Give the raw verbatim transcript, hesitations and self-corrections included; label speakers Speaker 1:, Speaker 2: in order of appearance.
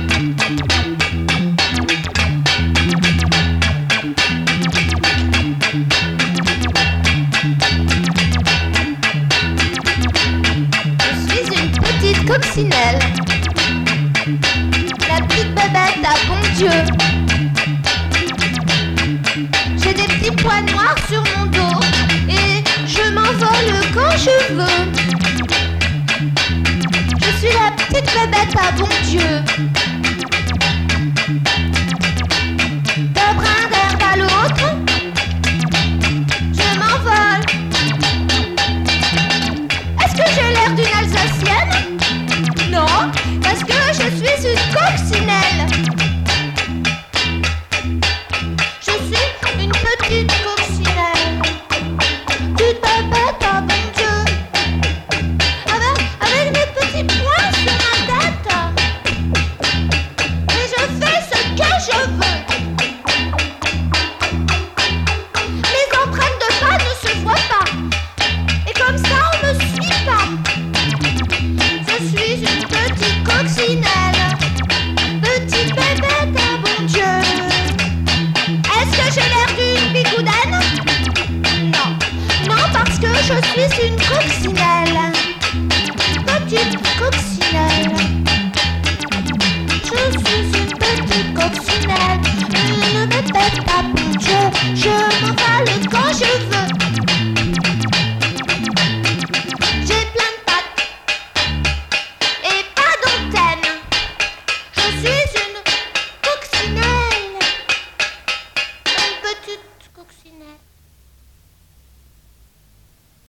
Speaker 1: Coccinelle, la petite babette à bon Dieu. J'ai des petits pois noirs sur mon dos et je m'envole quand je veux. Je suis la petite babette à bon Dieu.